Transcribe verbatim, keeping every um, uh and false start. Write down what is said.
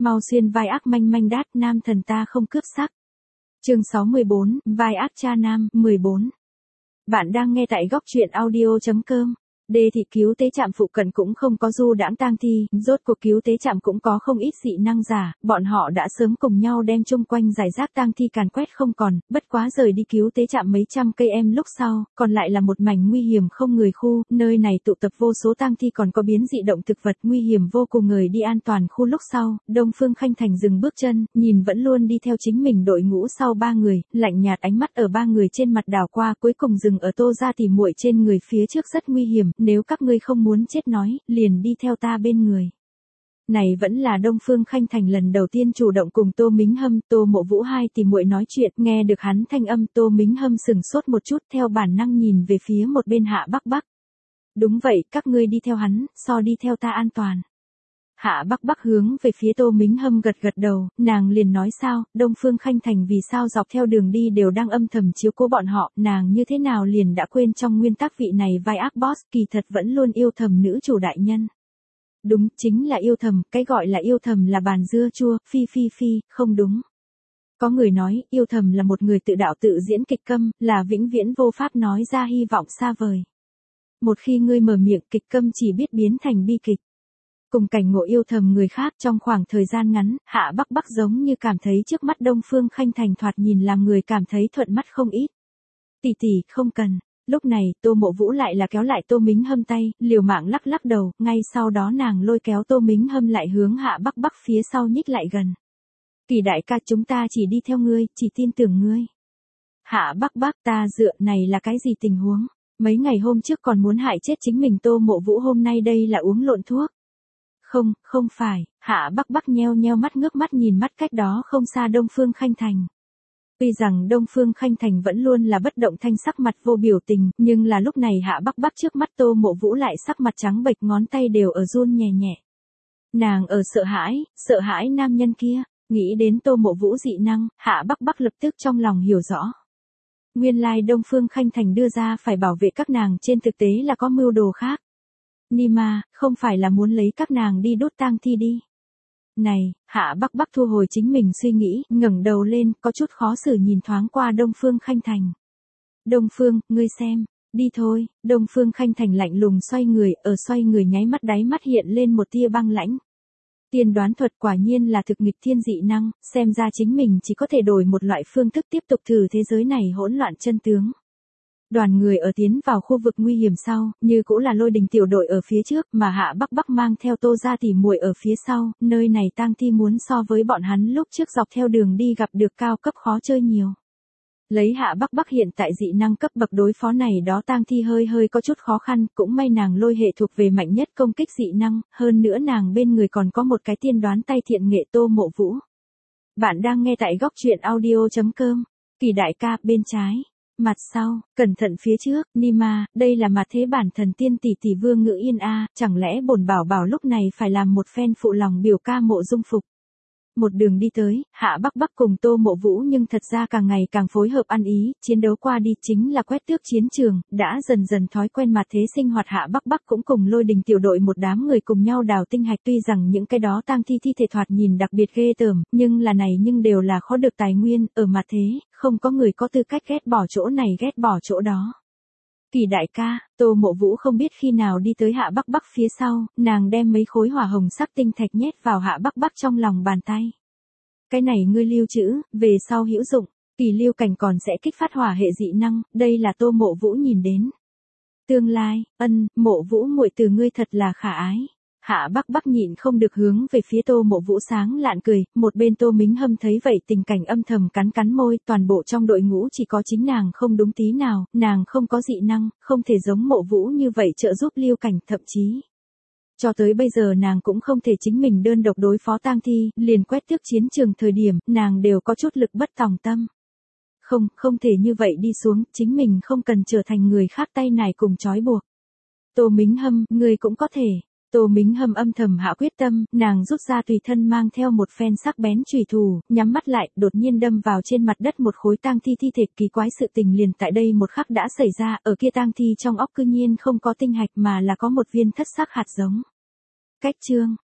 mau xuyên vai ác manh manh đát, nam thần ta không cướp sắc. Chương sáu mươi bốn, vai ác cha nam, mười bốn. Bạn đang nghe tại góc truyện audio chấm com. Đê thị cứu tế trạm phụ cận cũng không có du đãng tang thi, rốt cuộc cứu tế trạm cũng có không ít dị năng giả, bọn họ đã sớm cùng nhau đem chung quanh giải rác tang thi càn quét không còn, bất quá rời đi cứu tế trạm mấy trăm cây em lúc sau, còn lại là một mảnh nguy hiểm không người khu, nơi này tụ tập vô số tang thi còn có biến dị động thực vật nguy hiểm vô cùng. Người đi an toàn khu lúc sau, Đông Phương Khanh Thành dừng bước chân, nhìn vẫn luôn đi theo chính mình đội ngũ sau ba người, lạnh nhạt ánh mắt ở ba người trên mặt đảo qua, cuối cùng dừng ở Tô gia tỷ muội trên người. Phía trước rất nguy hiểm, nếu các ngươi không muốn chết nói, liền đi theo ta bên người. Này vẫn là Đông Phương Khanh Thành lần đầu tiên chủ động cùng Tô Mính Hâm, Tô Mộ Vũ hai tỷ muội nói chuyện, nghe được hắn thanh âm, Tô Mính Hâm sừng sốt một chút, theo bản năng nhìn về phía một bên Hạ Bắc Bắc. Đúng vậy, các ngươi đi theo hắn, so đi theo ta an toàn. Hạ Bắc Bắc hướng về phía Tô Mính Hâm gật gật đầu, nàng liền nói sao, Đông Phương Khanh Thành vì sao dọc theo đường đi đều đang âm thầm chiếu cố bọn họ, nàng như thế nào liền đã quên trong nguyên tắc vị này vai ác boss kỳ thật vẫn luôn yêu thầm nữ chủ đại nhân. Đúng, chính là yêu thầm, cái gọi là yêu thầm là bàn dưa chua, phi phi phi, không đúng. Có người nói, yêu thầm là một người tự đạo tự diễn kịch câm, là vĩnh viễn vô pháp nói ra hy vọng xa vời. Một khi ngươi mở miệng, kịch câm chỉ biết biến thành bi kịch. Cùng cảnh ngộ yêu thầm người khác trong khoảng thời gian ngắn, Hạ Bắc Bắc giống như cảm thấy trước mắt Đông Phương Khanh Thành thoạt nhìn làm người cảm thấy thuận mắt không ít. Tỷ tỷ, không cần. Lúc này, Tô Mộ Vũ lại là kéo lại Tô Mính Hâm tay, liều mạng lắc lắc đầu, ngay sau đó nàng lôi kéo Tô Mính Hâm lại hướng Hạ Bắc Bắc phía sau nhích lại gần. Kỳ đại ca, chúng ta chỉ đi theo ngươi, chỉ tin tưởng ngươi. Hạ Bắc Bắc, ta dựa, này là cái gì tình huống? Mấy ngày hôm trước còn muốn hại chết chính mình Tô Mộ Vũ, hôm nay đây là uống lộn thuốc. Không, không phải, Hạ Bắc Bắc nheo nheo mắt ngước mắt nhìn mắt cách đó không xa Đông Phương Khanh Thành. Tuy rằng Đông Phương Khanh Thành vẫn luôn là bất động thanh sắc mặt vô biểu tình, nhưng là lúc này Hạ Bắc Bắc trước mắt Tô Mộ Vũ lại sắc mặt trắng bệch, ngón tay đều ở run nhẹ nhẹ. Nàng ở sợ hãi, sợ hãi nam nhân kia, nghĩ đến Tô Mộ Vũ dị năng, Hạ Bắc Bắc lập tức trong lòng hiểu rõ. Nguyên lai Đông Phương Khanh Thành đưa ra phải bảo vệ các nàng trên thực tế là có mưu đồ khác. Nima, không phải là muốn lấy các nàng đi đốt tang thi đi. Này, Hạ Bắc Bắc thu hồi chính mình suy nghĩ, ngẩng đầu lên, có chút khó xử nhìn thoáng qua Đông Phương Khanh Thành. Đông Phương, ngươi xem, đi thôi. Đông Phương Khanh Thành lạnh lùng xoay người, ở xoay người nháy mắt đáy mắt hiện lên một tia băng lãnh. Tiên đoán thuật quả nhiên là thực nghịch thiên dị năng, xem ra chính mình chỉ có thể đổi một loại phương thức tiếp tục thử thế giới này hỗn loạn chân tướng. Đoàn người ở tiến vào khu vực nguy hiểm sau, như cũ là Lôi Đình tiểu đội ở phía trước, mà Hạ Bắc Bắc mang theo Tô gia tỷ muội ở phía sau, nơi này tang thi muốn so với bọn hắn lúc trước dọc theo đường đi gặp được cao cấp khó chơi nhiều. Lấy Hạ Bắc Bắc hiện tại dị năng cấp bậc đối phó này đó tang thi hơi hơi có chút khó khăn, cũng may nàng lôi hệ thuộc về mạnh nhất công kích dị năng, hơn nữa nàng bên người còn có một cái tiên đoán tay thiện nghệ Tô Mộ Vũ. Bạn đang nghe tại góc truyện audio chấm com, Kỳ đại ca, bên trái. Mặt sau, cẩn thận phía trước, Nima, đây là mặt thế bản thần tiên tỷ tỷ Vương Ngữ Yên a, chẳng lẽ bổn bảo bảo lúc này phải làm một phen phụ lòng biểu ca Mộ Dung Phục. Một đường đi tới, Hạ Bắc Bắc cùng Tô Mộ Vũ nhưng thật ra càng ngày càng phối hợp ăn ý, chiến đấu qua đi chính là quét tước chiến trường, đã dần dần thói quen mặt thế sinh hoạt. Hạ Bắc Bắc cũng cùng Lôi Đình tiểu đội một đám người cùng nhau đào tinh hạch, tuy rằng những cái đó tang thi thi thể thoạt nhìn đặc biệt ghê tởm, nhưng là này nhưng đều là khó được tài nguyên, ở mặt thế, không có người có tư cách ghét bỏ chỗ này ghét bỏ chỗ đó. Kỳ đại ca, Tô Mộ Vũ không biết khi nào đi tới Hạ Bắc Bắc phía sau, nàng đem mấy khối hỏa hồng sắc tinh thạch nhét vào Hạ Bắc Bắc trong lòng bàn tay. Cái này ngươi lưu trữ, về sau hữu dụng, Kỳ Lưu Cảnh còn sẽ kích phát hỏa hệ dị năng, đây là Tô Mộ Vũ nhìn đến. Tương lai, ân, Mộ Vũ muội từ ngươi thật là khả ái. Hạ Bắc Bắc nhịn không được hướng về phía Tô Mộ Vũ sáng lạn cười, một bên Tô Mính Hâm thấy vậy tình cảnh âm thầm cắn cắn môi, toàn bộ trong đội ngũ chỉ có chính nàng không đúng tí nào, nàng không có dị năng, không thể giống Mộ Vũ như vậy trợ giúp Lưu Cảnh, thậm chí. Cho tới bây giờ nàng cũng không thể chính mình đơn độc đối phó tang thi, liền quét tước chiến trường thời điểm, nàng đều có chút lực bất tòng tâm. Không, không thể như vậy đi xuống, chính mình không cần trở thành người khác tay nải cùng trói buộc. Tô Mính Hâm, ngươi cũng có thể. Tô Mính Hâm âm thầm hạ quyết tâm, nàng rút ra tùy thân mang theo một phen sắc bén chùy thủ, nhắm mắt lại, đột nhiên đâm vào trên mặt đất một khối tang thi thi thể. Kỳ quái sự tình liền tại đây một khắc đã xảy ra, ở kia tang thi trong óc cư nhiên không có tinh hạch mà là có một viên thất sắc hạt giống. Cách chương,